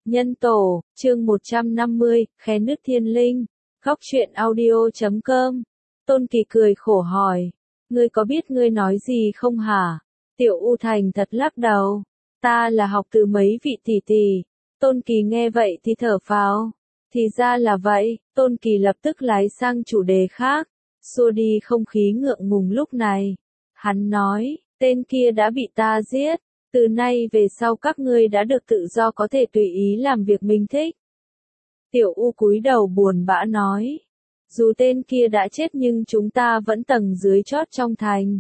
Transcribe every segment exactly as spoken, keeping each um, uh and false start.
Nhân tổ, chương một trăm năm mươi, khe nứt thiên linh, góc truyện audio chấm com. Tôn Kỳ cười khổ hỏi, ngươi có biết ngươi nói gì không hả? Tiểu U thành thật lắc đầu, ta là học từ mấy vị tỷ tỷ. Tôn Kỳ nghe vậy thì thở phào, thì ra là vậy. Tôn Kỳ lập tức lái sang chủ đề khác, xua đi không khí ngượng ngùng lúc này. Hắn nói, tên kia đã bị ta giết. Từ nay về sau các ngươi đã được tự do có thể tùy ý làm việc mình thích. Tiểu U cúi đầu buồn bã nói. Dù tên kia đã chết nhưng chúng ta vẫn tầng dưới chót trong thành.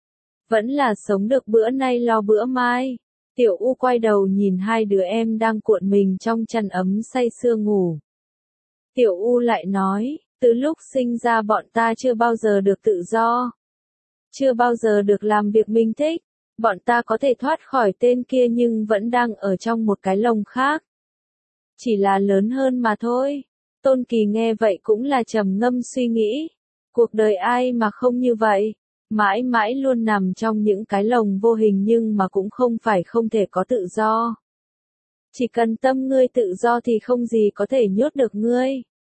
Vẫn là sống được bữa nay lo bữa mai. Tiểu U quay đầu nhìn hai đứa em đang cuộn mình trong chăn ấm say sưa ngủ. Tiểu U lại nói, từ lúc sinh ra bọn ta chưa bao giờ được tự do. Chưa bao giờ được làm việc mình thích. Bọn ta có thể thoát khỏi tên kia nhưng vẫn đang ở trong một cái lồng khác. Chỉ là lớn hơn mà thôi. Tôn Kỳ nghe vậy cũng là trầm ngâm suy nghĩ. Cuộc đời ai mà không như vậy. Mãi mãi luôn nằm trong những cái lồng vô hình nhưng mà cũng không phải không thể có tự do. Chỉ cần tâm ngươi tự do thì không gì có thể nhốt được ngươi.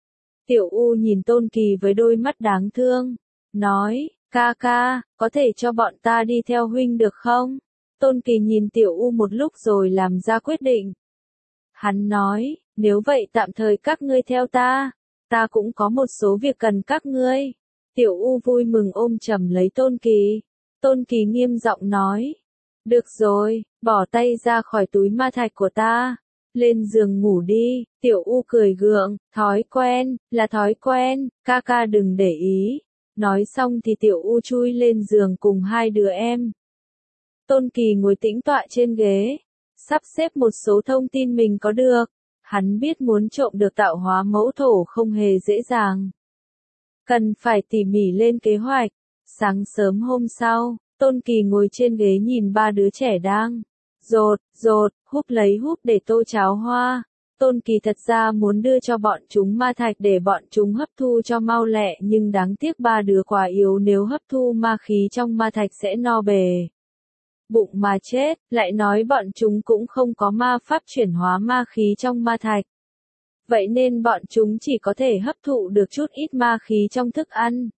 Tiểu U nhìn Tôn Kỳ với đôi mắt đáng thương. Nói. Ca ca, có thể cho bọn ta đi theo huynh được không? Tôn Kỳ nhìn Tiểu U một lúc rồi làm ra quyết định. Hắn nói, nếu vậy tạm thời các ngươi theo ta, ta cũng có một số việc cần các ngươi. Tiểu U vui mừng ôm chầm lấy Tôn Kỳ. Tôn Kỳ nghiêm giọng nói, được rồi, bỏ tay ra khỏi túi ma thạch của ta, lên giường ngủ đi. Tiểu U cười gượng, thói quen, là thói quen, ca ca đừng để ý. Nói xong thì Tiểu U chui lên giường cùng hai đứa em. Tôn Kỳ ngồi tĩnh tọa trên ghế, sắp xếp một số thông tin mình có được. Hắn biết muốn trộm được tạo hóa mẫu thổ không hề dễ dàng. Cần phải tỉ mỉ lên kế hoạch. Sáng sớm hôm sau, Tôn Kỳ ngồi trên ghế nhìn ba đứa trẻ đang rột, rột, húp lấy húp để tô cháo hoa. Tôn Kỳ thật ra muốn đưa cho bọn chúng ma thạch để bọn chúng hấp thu cho mau lẹ nhưng đáng tiếc ba đứa quá yếu, nếu hấp thu ma khí trong ma thạch sẽ no bề bụng mà chết, lại nói bọn chúng cũng không có ma pháp chuyển hóa ma khí trong ma thạch. Vậy nên bọn chúng chỉ có thể hấp thụ được chút ít ma khí trong thức ăn.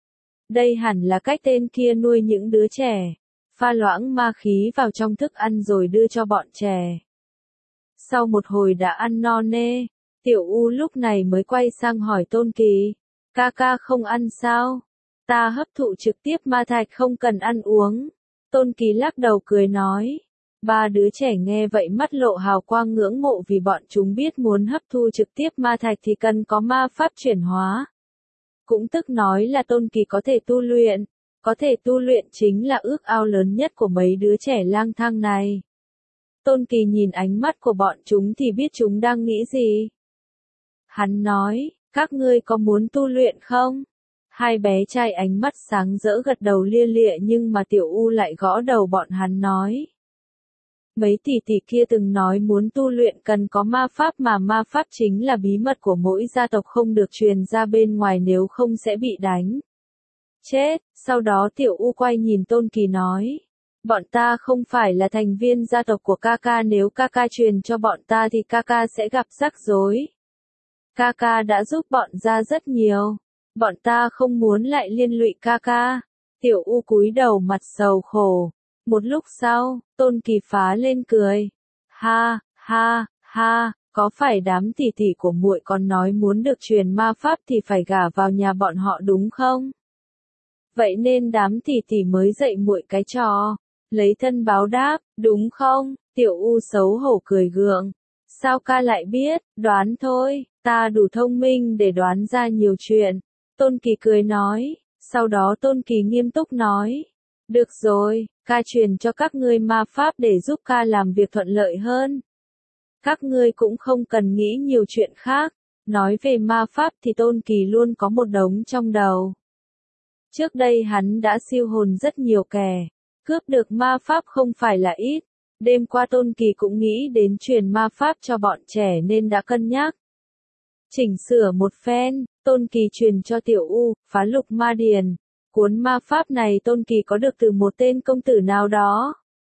Đây hẳn là cách tên kia nuôi những đứa trẻ, pha loãng ma khí vào trong thức ăn rồi đưa cho bọn trẻ. Sau một hồi đã ăn no nê, Tiểu U lúc này mới quay sang hỏi Tôn Kỳ, ca ca không ăn sao? Ta hấp thụ trực tiếp ma thạch không cần ăn uống. Tôn Kỳ lắc đầu cười nói, ba đứa trẻ nghe vậy mắt lộ hào quang ngưỡng mộ vì bọn chúng biết muốn hấp thu trực tiếp ma thạch thì cần có ma pháp chuyển hóa. Cũng tức nói là Tôn Kỳ có thể tu luyện, có thể tu luyện chính là ước ao lớn nhất của mấy đứa trẻ lang thang này. Tôn Kỳ nhìn ánh mắt của bọn chúng thì biết chúng đang nghĩ gì. Hắn nói, các ngươi có muốn tu luyện không? Hai bé trai ánh mắt sáng rỡ gật đầu lia lịa nhưng mà Tiểu U lại gõ đầu bọn hắn nói. Mấy tỷ tỷ kia từng nói muốn tu luyện cần có ma pháp mà ma pháp chính là bí mật của mỗi gia tộc không được truyền ra bên ngoài nếu không sẽ bị đánh chết. Sau đó Tiểu U quay nhìn Tôn Kỳ nói. Bọn ta không phải là thành viên gia tộc của ca ca, nếu ca ca truyền cho bọn ta thì ca ca sẽ gặp rắc rối. Ca ca đã giúp bọn ra rất nhiều. Bọn ta không muốn lại liên lụy ca ca. Tiểu U cúi đầu mặt sầu khổ. Một lúc sau, Tôn Kỳ phá lên cười. Ha, ha, ha, có phải đám tỷ tỷ của muội còn nói muốn được truyền ma pháp thì phải gả vào nhà bọn họ đúng không? Vậy nên đám tỷ tỷ mới dạy muội cái trò lấy thân báo đáp, đúng không? Tiểu U xấu hổ cười gượng. Sao ca lại biết? Đoán thôi, ta đủ thông minh để đoán ra nhiều chuyện. Tôn Kỳ cười nói. Sau đó Tôn Kỳ nghiêm túc nói. Được rồi, ca truyền cho các ngươi ma pháp để giúp ca làm việc thuận lợi hơn. Các ngươi cũng không cần nghĩ nhiều chuyện khác. Nói về ma pháp thì Tôn Kỳ luôn có một đống trong đầu. Trước đây hắn đã siêu hồn rất nhiều kẻ. Cướp được ma pháp không phải là ít. Đêm qua Tôn Kỳ cũng nghĩ đến truyền ma pháp cho bọn trẻ nên đã cân nhắc. Chỉnh sửa một phen, Tôn Kỳ truyền cho Tiểu U, Phá Lục Ma Điền. Cuốn ma pháp này Tôn Kỳ có được từ một tên công tử nào đó.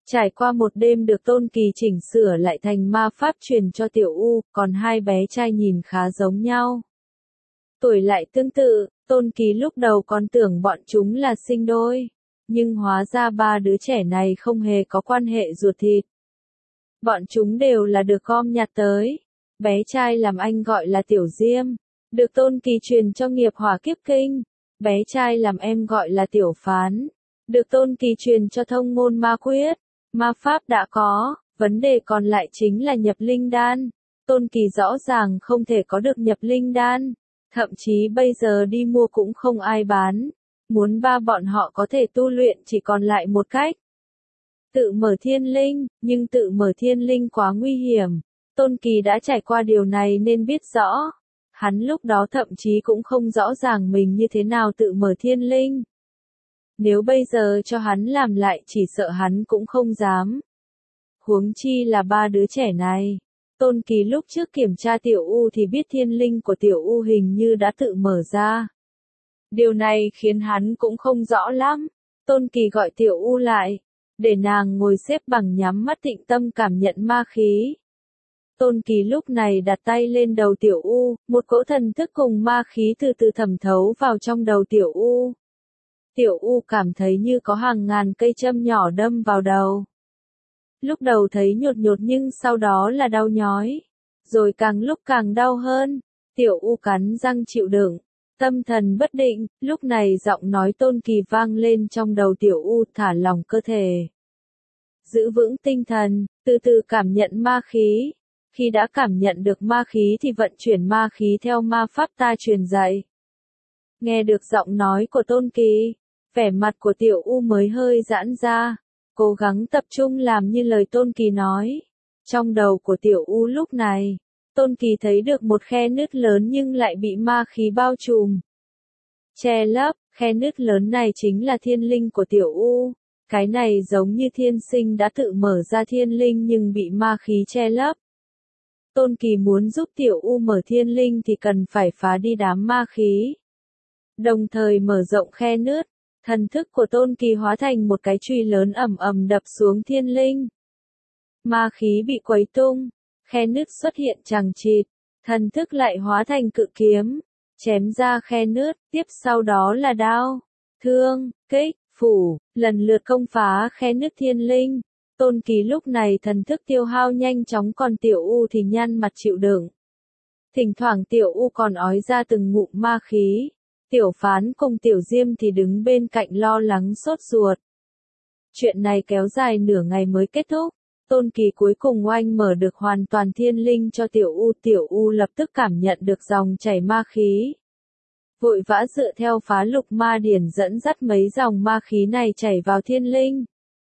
Trải qua một đêm được Tôn Kỳ chỉnh sửa lại thành ma pháp truyền cho Tiểu U, còn hai bé trai nhìn khá giống nhau. Tuổi lại tương tự, Tôn Kỳ lúc đầu còn tưởng bọn chúng là sinh đôi, nhưng hóa ra ba đứa trẻ này không hề có quan hệ ruột thịt. Bọn chúng đều là được gom nhặt tới. Bé trai làm anh gọi là Tiểu Diêm, được Tôn Kỳ truyền cho nghiệp hỏa kiếp kinh. Bé trai làm em gọi là Tiểu Phán, được Tôn Kỳ truyền cho thông ngôn ma quyết. Ma pháp đã có, vấn đề còn lại chính là nhập linh đan. Tôn Kỳ rõ ràng không thể có được nhập linh đan, thậm chí bây giờ đi mua cũng không ai bán. Muốn ba bọn họ có thể tu luyện chỉ còn lại một cách. Tự mở thiên linh, nhưng tự mở thiên linh quá nguy hiểm. Tôn Kỳ đã trải qua điều này nên biết rõ. Hắn lúc đó thậm chí cũng không rõ ràng mình như thế nào tự mở thiên linh. Nếu bây giờ cho hắn làm lại chỉ sợ hắn cũng không dám. Huống chi là ba đứa trẻ này. Tôn Kỳ lúc trước kiểm tra Tiểu U thì biết thiên linh của Tiểu U hình như đã tự mở ra. Điều này khiến hắn cũng không rõ lắm. Tôn Kỳ gọi Tiểu U lại, để nàng ngồi xếp bằng nhắm mắt tĩnh tâm cảm nhận ma khí. Tôn Kỳ lúc này đặt tay lên đầu Tiểu U, một cỗ thần thức cùng ma khí từ từ thẩm thấu vào trong đầu Tiểu U. Tiểu U cảm thấy như có hàng ngàn cây châm nhỏ đâm vào đầu. Lúc đầu thấy nhột nhột nhưng sau đó là đau nhói. Rồi càng lúc càng đau hơn. Tiểu U cắn răng chịu đựng. Tâm thần bất định, lúc này giọng nói Tôn Kỳ vang lên trong đầu Tiểu U, thả lỏng cơ thể. Giữ vững tinh thần, từ từ cảm nhận ma khí. Khi đã cảm nhận được ma khí thì vận chuyển ma khí theo ma pháp ta truyền dạy. Nghe được giọng nói của Tôn Kỳ, vẻ mặt của Tiểu U mới hơi giãn ra, cố gắng tập trung làm như lời Tôn Kỳ nói. Trong đầu của Tiểu U lúc này, Tôn Kỳ thấy được một khe nứt lớn nhưng lại bị ma khí bao trùm. Che lấp, khe nứt lớn này chính là thiên linh của Tiểu U. Cái này giống như thiên sinh đã tự mở ra thiên linh nhưng bị ma khí che lấp. Tôn Kỳ muốn giúp Tiểu U mở thiên linh thì cần phải phá đi đám ma khí. Đồng thời mở rộng khe nứt, thần thức của Tôn Kỳ hóa thành một cái chùy lớn ầm ầm đập xuống thiên linh. Ma khí bị quấy tung, khe nứt xuất hiện chằng chịt, thần thức lại hóa thành cự kiếm, chém ra khe nứt, tiếp sau đó là đao, thương, kích, phủ, lần lượt công phá khe nứt thiên linh. Tôn Kỳ lúc này thần thức tiêu hao nhanh chóng còn Tiểu U thì nhăn mặt chịu đựng. Thỉnh thoảng Tiểu U còn ói ra từng ngụm ma khí. Tiểu Phán cùng Tiểu Diêm thì đứng bên cạnh lo lắng sốt ruột. Chuyện này kéo dài nửa ngày mới kết thúc. Tôn Kỳ cuối cùng oanh mở được hoàn toàn thiên linh cho Tiểu U. Tiểu U lập tức cảm nhận được dòng chảy ma khí. Vội vã dựa theo phá lục ma điển dẫn dắt mấy dòng ma khí này chảy vào thiên linh.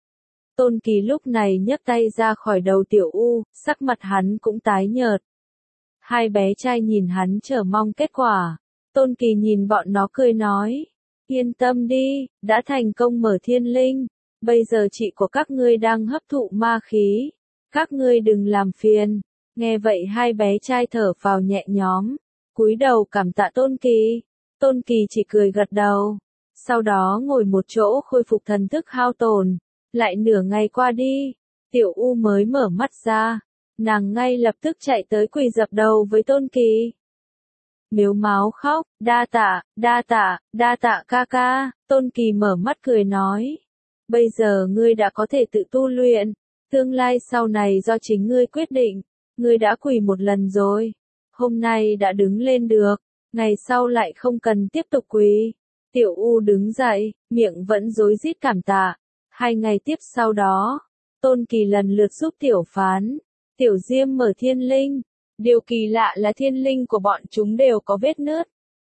Tôn Kỳ lúc này nhấc tay ra khỏi đầu Tiểu U, sắc mặt hắn cũng tái nhợt. Hai bé trai nhìn hắn chờ mong kết quả. Tôn Kỳ nhìn bọn nó cười nói, yên tâm đi, đã thành công mở thiên linh. Bây giờ chị của các ngươi đang hấp thụ ma khí. Các ngươi đừng làm phiền. Nghe vậy hai bé trai thở phào nhẹ nhõm, cúi đầu cảm tạ Tôn Kỳ. Tôn Kỳ chỉ cười gật đầu. Sau đó ngồi một chỗ khôi phục thần thức hao tổn. Lại nửa ngày qua đi, Tiểu U mới mở mắt ra. Nàng ngay lập tức chạy tới quỳ dập đầu với Tôn Kỳ. Mếu máo khóc, đa tạ, đa tạ, đa tạ ca ca. Tôn Kỳ mở mắt cười nói. Bây giờ ngươi đã có thể tự tu luyện. Tương lai sau này do chính ngươi quyết định. Ngươi đã quỳ một lần rồi. Hôm nay đã đứng lên được. Ngày sau lại không cần tiếp tục quỳ. Tiểu U đứng dậy, miệng vẫn rối rít cảm tạ. Hai ngày tiếp sau đó, Tôn Kỳ lần lượt giúp Tiểu Phán, Tiểu Diêm mở thiên linh. Điều kỳ lạ là thiên linh của bọn chúng đều có vết nứt.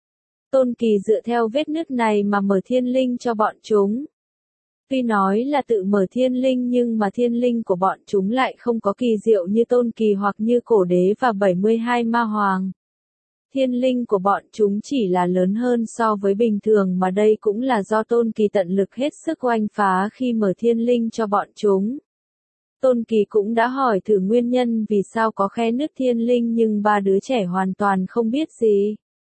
Tôn Kỳ dựa theo vết nứt này mà mở thiên linh cho bọn chúng. Tuy nói là tự mở thiên linh nhưng mà thiên linh của bọn chúng lại không có kỳ diệu như Tôn Kỳ hoặc như Cổ Đế và bảy mươi hai ma hoàng. Thiên linh của bọn chúng chỉ là lớn hơn so với bình thường mà đây cũng là do Tôn Kỳ tận lực hết sức oanh phá khi mở thiên linh cho bọn chúng. Tôn Kỳ cũng đã hỏi thử nguyên nhân vì sao có khe nứt thiên linh nhưng ba đứa trẻ hoàn toàn không biết gì.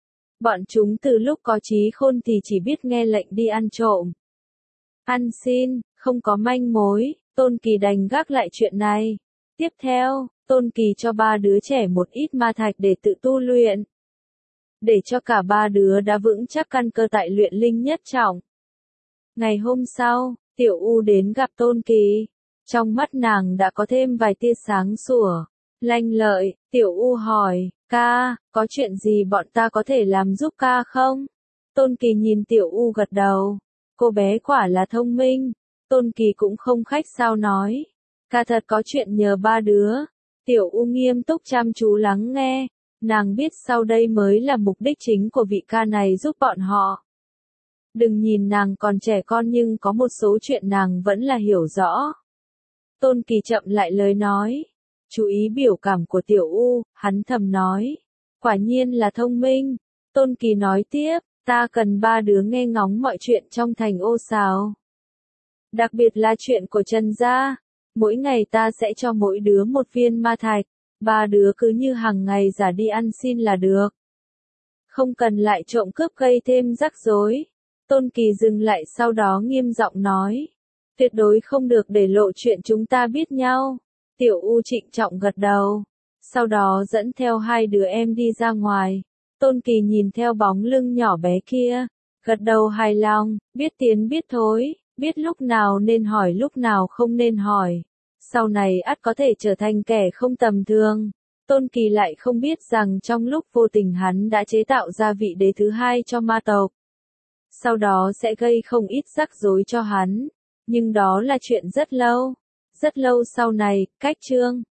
Bọn chúng từ lúc có trí khôn thì chỉ biết nghe lệnh đi ăn trộm. Ăn xin, không có manh mối, Tôn Kỳ đành gác lại chuyện này. Tiếp theo, Tôn Kỳ cho ba đứa trẻ một ít ma thạch để tự tu luyện. Để cho cả ba đứa đã vững chắc căn cơ tại luyện linh nhất trọng. Ngày hôm sau, Tiểu U đến gặp Tôn Kỳ. Trong mắt nàng đã có thêm vài tia sáng sủa. Lanh lợi, Tiểu U hỏi, ca, có chuyện gì bọn ta có thể làm giúp ca không? Tôn Kỳ nhìn Tiểu U gật đầu. Cô bé quả là thông minh. Tôn Kỳ cũng không khách sáo nói. Ca thật có chuyện nhờ ba đứa. Tiểu U nghiêm túc chăm chú lắng nghe. Nàng biết sau đây mới là mục đích chính của vị ca này giúp bọn họ. Đừng nhìn nàng còn trẻ con nhưng có một số chuyện nàng vẫn là hiểu rõ. Tôn Kỳ chậm lại lời nói. Chú ý biểu cảm của Tiểu U, hắn thầm nói. Quả nhiên là thông minh. Tôn Kỳ nói tiếp, ta cần ba đứa nghe ngóng mọi chuyện trong thành Ô Sào. Đặc biệt là chuyện của Trần gia. Mỗi ngày ta sẽ cho mỗi đứa một viên ma thạch. Ba đứa cứ như hàng ngày giả đi ăn xin là được. Không cần lại trộm cướp gây thêm rắc rối. Tôn Kỳ dừng lại sau đó nghiêm giọng nói. Tuyệt đối không được để lộ chuyện chúng ta biết nhau. Tiểu U trịnh trọng gật đầu. Sau đó dẫn theo hai đứa em đi ra ngoài. Tôn Kỳ nhìn theo bóng lưng nhỏ bé kia. Gật đầu hài lòng, biết tiến biết thối, biết lúc nào nên hỏi lúc nào không nên hỏi. Sau này ắt có thể trở thành kẻ không tầm thường. Tôn Kỳ lại không biết rằng trong lúc vô tình hắn đã chế tạo ra vị đế thứ hai cho ma tộc. Sau đó sẽ gây không ít rắc rối cho hắn. Nhưng đó là chuyện rất lâu. Rất lâu sau này, cách chương